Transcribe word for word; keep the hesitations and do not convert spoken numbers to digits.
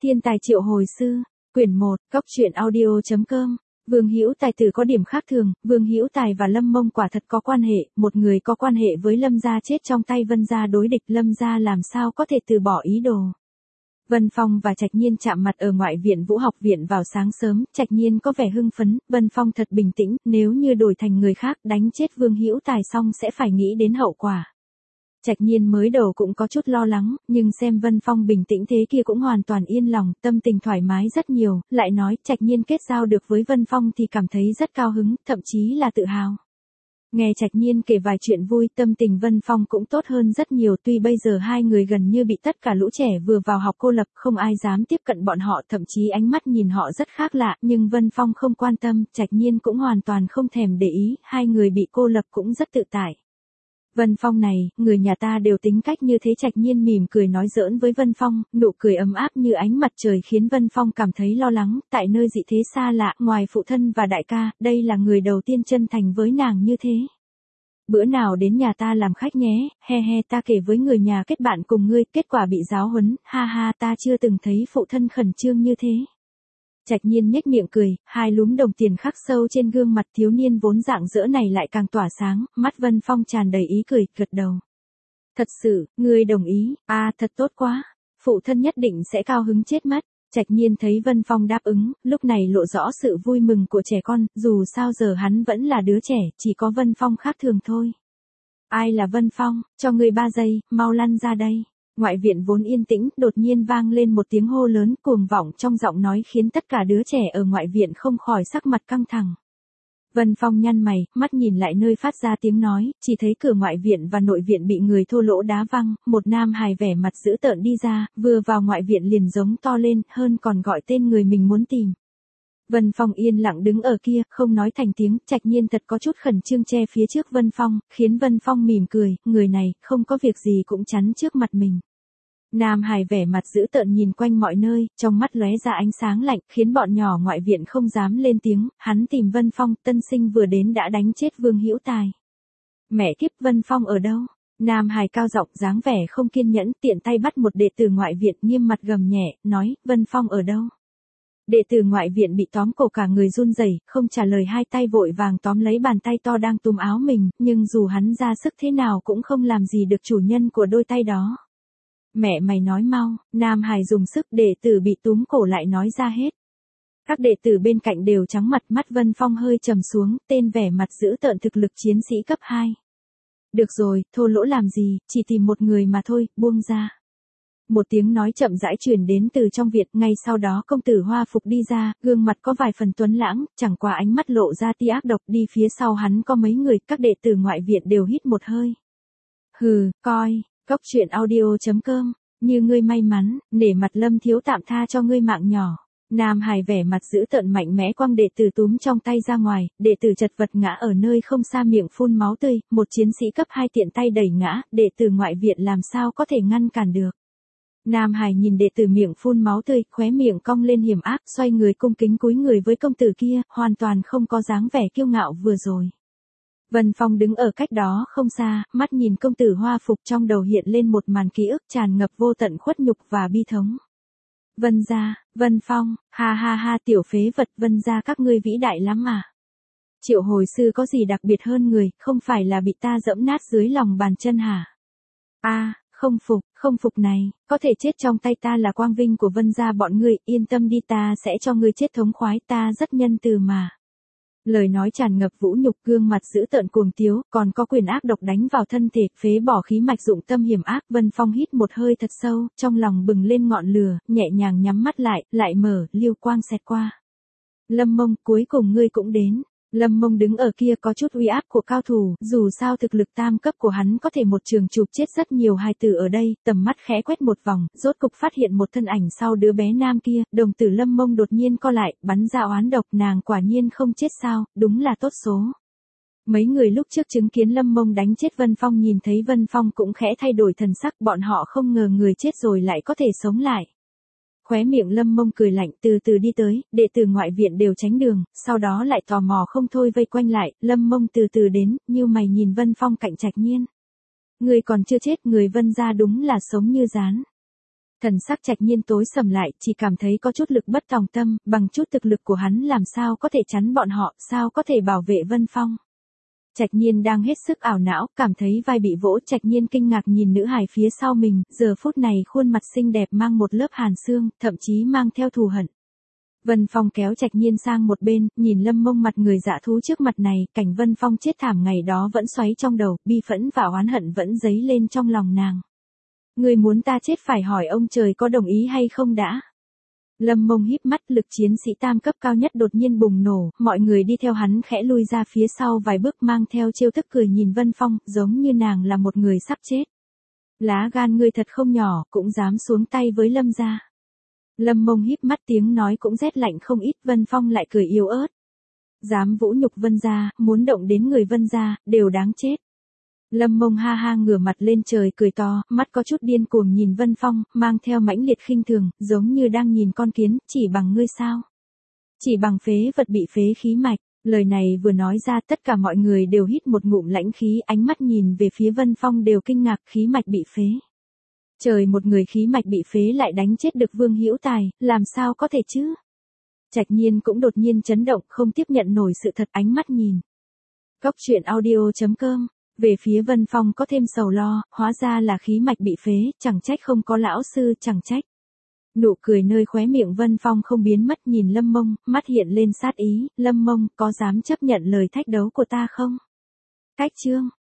Thiên tài triệu hồi sư, quyển một, góc truyện audio chấm com. Vương Hữu Tài tử có điểm khác thường, Vương Hữu Tài và Lâm Mông quả thật có quan hệ, một người có quan hệ với Lâm gia chết trong tay Vân gia đối địch, Lâm gia làm sao có thể từ bỏ ý đồ. Vân Phong và Trạch Nhiên chạm mặt ở ngoại viện Vũ học viện vào sáng sớm, Trạch Nhiên có vẻ hưng phấn, Vân Phong thật bình tĩnh, nếu như đổi thành người khác đánh chết Vương Hữu Tài xong sẽ phải nghĩ đến hậu quả. Trạch Nhiên mới đầu cũng có chút lo lắng, nhưng xem Vân Phong bình tĩnh thế kia cũng hoàn toàn yên lòng, tâm tình thoải mái rất nhiều, lại nói Trạch Nhiên kết giao được với Vân Phong thì cảm thấy rất cao hứng, thậm chí là tự hào. Nghe Trạch Nhiên kể vài chuyện vui, tâm tình Vân Phong cũng tốt hơn rất nhiều, tuy bây giờ hai người gần như bị tất cả lũ trẻ vừa vào học cô lập, không ai dám tiếp cận bọn họ, thậm chí ánh mắt nhìn họ rất khác lạ, nhưng Vân Phong không quan tâm, Trạch Nhiên cũng hoàn toàn không thèm để ý, hai người bị cô lập cũng rất tự tại. Vân Phong này, người nhà ta đều tính cách như thế. Trạch Nhiên mỉm cười nói giỡn với Vân Phong, nụ cười ấm áp như ánh mặt trời khiến Vân Phong cảm thấy lo lắng, tại nơi dị thế xa lạ, ngoài phụ thân và đại ca, đây là người đầu tiên chân thành với nàng như thế. Bữa nào đến nhà ta làm khách nhé, he he, ta kể với người nhà kết bạn cùng ngươi, kết quả bị giáo huấn, ha ha, ta chưa từng thấy phụ thân khẩn trương như thế. Trạch Nhiên nhếch miệng cười, hai lúm đồng tiền khắc sâu trên gương mặt thiếu niên vốn rạng rỡ này lại càng tỏa sáng, mắt Vân Phong tràn đầy ý cười, gật đầu. Thật sự, ngươi đồng ý, à thật tốt quá, phụ thân nhất định sẽ cao hứng chết mất. Trạch Nhiên thấy Vân Phong đáp ứng, lúc này lộ rõ sự vui mừng của trẻ con, dù sao giờ hắn vẫn là đứa trẻ, chỉ có Vân Phong khác thường thôi. Ai là Vân Phong, cho ngươi ba giây, mau lăn ra đây. Ngoại viện vốn yên tĩnh, đột nhiên vang lên một tiếng hô lớn cuồng vọng trong giọng nói khiến tất cả đứa trẻ ở ngoại viện không khỏi sắc mặt căng thẳng. Vân Phong nhăn mày, mắt nhìn lại nơi phát ra tiếng nói, chỉ thấy cửa ngoại viện và nội viện bị người thô lỗ đá văng, một nam hài vẻ mặt dữ tợn đi ra, vừa vào ngoại viện liền giống to lên, hơn còn gọi tên người mình muốn tìm. Vân Phong yên lặng đứng ở kia, không nói thành tiếng, Trạch Nhiên thật có chút khẩn trương che phía trước Vân Phong, khiến Vân Phong mỉm cười, người này, không có việc gì cũng chắn trước mặt mình. Nam hài vẻ mặt dữ tợn nhìn quanh mọi nơi, trong mắt lóe ra ánh sáng lạnh, khiến bọn nhỏ ngoại viện không dám lên tiếng, hắn tìm Vân Phong, tân sinh vừa đến đã đánh chết Vương Hữu Tài. Mẹ kiếp, Vân Phong ở đâu? Nam hài cao giọng dáng vẻ không kiên nhẫn, tiện tay bắt một đệ tử ngoại viện nghiêm mặt gầm nhẹ, nói, Vân Phong ở đâu? Đệ tử ngoại viện bị tóm cổ cả người run rẩy, không trả lời, hai tay vội vàng tóm lấy bàn tay to đang túm áo mình, nhưng dù hắn ra sức thế nào cũng không làm gì được chủ nhân của đôi tay đó. Mẹ mày nói mau, Nam hài dùng sức, đệ tử bị túm cổ lại nói ra hết. Các đệ tử bên cạnh đều trắng mặt, mắt Vân Phong hơi trầm xuống, tên vẻ mặt dữ tợn thực lực chiến sĩ cấp hai. Được rồi, thô lỗ làm gì, chỉ tìm một người mà thôi, buông ra. Một tiếng nói chậm rãi truyền đến từ trong viện, ngay sau đó công tử Hoa Phục đi ra, gương mặt có vài phần tuấn lãng, chẳng qua ánh mắt lộ ra tia ác độc, đi phía sau hắn có mấy người, các đệ tử ngoại viện đều hít một hơi. Hừ, coi, góc truyện audio chấm com, như ngươi may mắn, nể mặt Lâm thiếu tạm tha cho ngươi mạng nhỏ. Nam hài vẻ mặt dữ tợn mạnh mẽ quăng đệ tử túm trong tay ra ngoài, đệ tử chật vật ngã ở nơi không xa miệng phun máu tươi, một chiến sĩ cấp hai tiện tay đẩy ngã, đệ tử ngoại viện làm sao có thể ngăn cản được. Nam hài nhìn đệ tử miệng phun máu tươi, khóe miệng cong lên hiểm ác, xoay người cung kính cúi người với công tử kia, hoàn toàn không có dáng vẻ kiêu ngạo vừa rồi. Vân Phong đứng ở cách đó không xa, mắt nhìn công tử Hoa Phục, trong đầu hiện lên một màn ký ức tràn ngập vô tận khuất nhục và bi thống. Vân gia, Vân Phong, ha ha ha, tiểu phế vật, Vân gia các ngươi vĩ đại lắm mà. Triệu hồi sư có gì đặc biệt hơn người, không phải là bị ta dẫm nát dưới lòng bàn chân hả? A, à, không phục, không phục này, có thể chết trong tay ta là quang vinh của Vân gia bọn ngươi, yên tâm đi, ta sẽ cho ngươi chết thống khoái, ta rất nhân từ mà. Lời nói tràn ngập vũ nhục, gương mặt dữ tợn cuồng tiếu, còn có quyền ác độc đánh vào thân thể, phế bỏ khí mạch dụng tâm hiểm ác. Vân Phong hít một hơi thật sâu, trong lòng bừng lên ngọn lửa, nhẹ nhàng nhắm mắt lại, lại mở, liêu quang xẹt qua. Lâm Mông, cuối cùng ngươi cũng đến. Lâm Mông đứng ở kia có chút uy áp của cao thủ, dù sao thực lực tam cấp của hắn có thể một trường chụp chết rất nhiều hài tử ở đây, tầm mắt khẽ quét một vòng, rốt cục phát hiện một thân ảnh sau đứa bé nam kia, đồng tử Lâm Mông đột nhiên co lại, bắn ra oán độc, nàng quả nhiên không chết sao, đúng là tốt số. Mấy người lúc trước chứng kiến Lâm Mông đánh chết Vân Phong nhìn thấy Vân Phong cũng khẽ thay đổi thần sắc, bọn họ không ngờ người chết rồi lại có thể sống lại. Khóe miệng Lâm Mông cười lạnh, từ từ đi tới, đệ tử ngoại viện đều tránh đường, sau đó lại tò mò không thôi vây quanh lại, Lâm Mông từ từ đến, như mày nhìn Vân Phong cạnh Trạch Nhiên. Người còn chưa chết, người Vân gia đúng là sống như rán. Thần sắc Trạch Nhiên tối sầm lại, chỉ cảm thấy có chút lực bất tòng tâm, bằng chút thực lực của hắn làm sao có thể chắn bọn họ, sao có thể bảo vệ Vân Phong. Trạch Nhiên đang hết sức ảo não, cảm thấy vai bị vỗ, Trạch Nhiên kinh ngạc nhìn nữ hài phía sau mình, giờ phút này khuôn mặt xinh đẹp mang một lớp hàn xương, thậm chí mang theo thù hận. Vân Phong kéo Trạch Nhiên sang một bên, nhìn Lâm Mông mặt người dạ thú trước mặt này, cảnh Vân Phong chết thảm ngày đó vẫn xoáy trong đầu, bi phẫn và oán hận vẫn dấy lên trong lòng nàng. Người muốn ta chết phải hỏi ông trời có đồng ý hay không đã. Lâm Mông híp mắt, lực chiến sĩ tam cấp cao nhất đột nhiên bùng nổ, mọi người đi theo hắn khẽ lui ra phía sau vài bước mang theo trêu tức cười nhìn Vân Phong, giống như nàng là một người sắp chết. Lá gan ngươi thật không nhỏ, cũng dám xuống tay với Lâm gia. Lâm Mông híp mắt, tiếng nói cũng rét lạnh không ít. Vân Phong lại cười yếu ớt. Dám vũ nhục Vân gia, muốn động đến người Vân gia, đều đáng chết. Lâm Mông ha ha ngửa mặt lên trời cười to, mắt có chút điên cuồng nhìn Vân Phong, mang theo mãnh liệt khinh thường, giống như đang nhìn con kiến, chỉ bằng ngươi sao? Chỉ bằng phế vật bị phế khí mạch. Lời này vừa nói ra, tất cả mọi người đều hít một ngụm lãnh khí, ánh mắt nhìn về phía Vân Phong đều kinh ngạc, khí mạch bị phế. Trời, một người khí mạch bị phế lại đánh chết được Vương Hữu Tài, làm sao có thể chứ? Trạch Nhiên cũng đột nhiên chấn động, không tiếp nhận nổi sự thật, ánh mắt nhìn. Góc truyện audio chấm com. Về phía Vân Phong có thêm sầu lo, hóa ra là khí mạch bị phế, chẳng trách không có lão sư, chẳng trách. Nụ cười nơi khóe miệng Vân Phong không biến mất, nhìn Lâm Mông, mắt hiện lên sát ý. Lâm Mông, có dám chấp nhận lời thách đấu của ta không? Cách chương.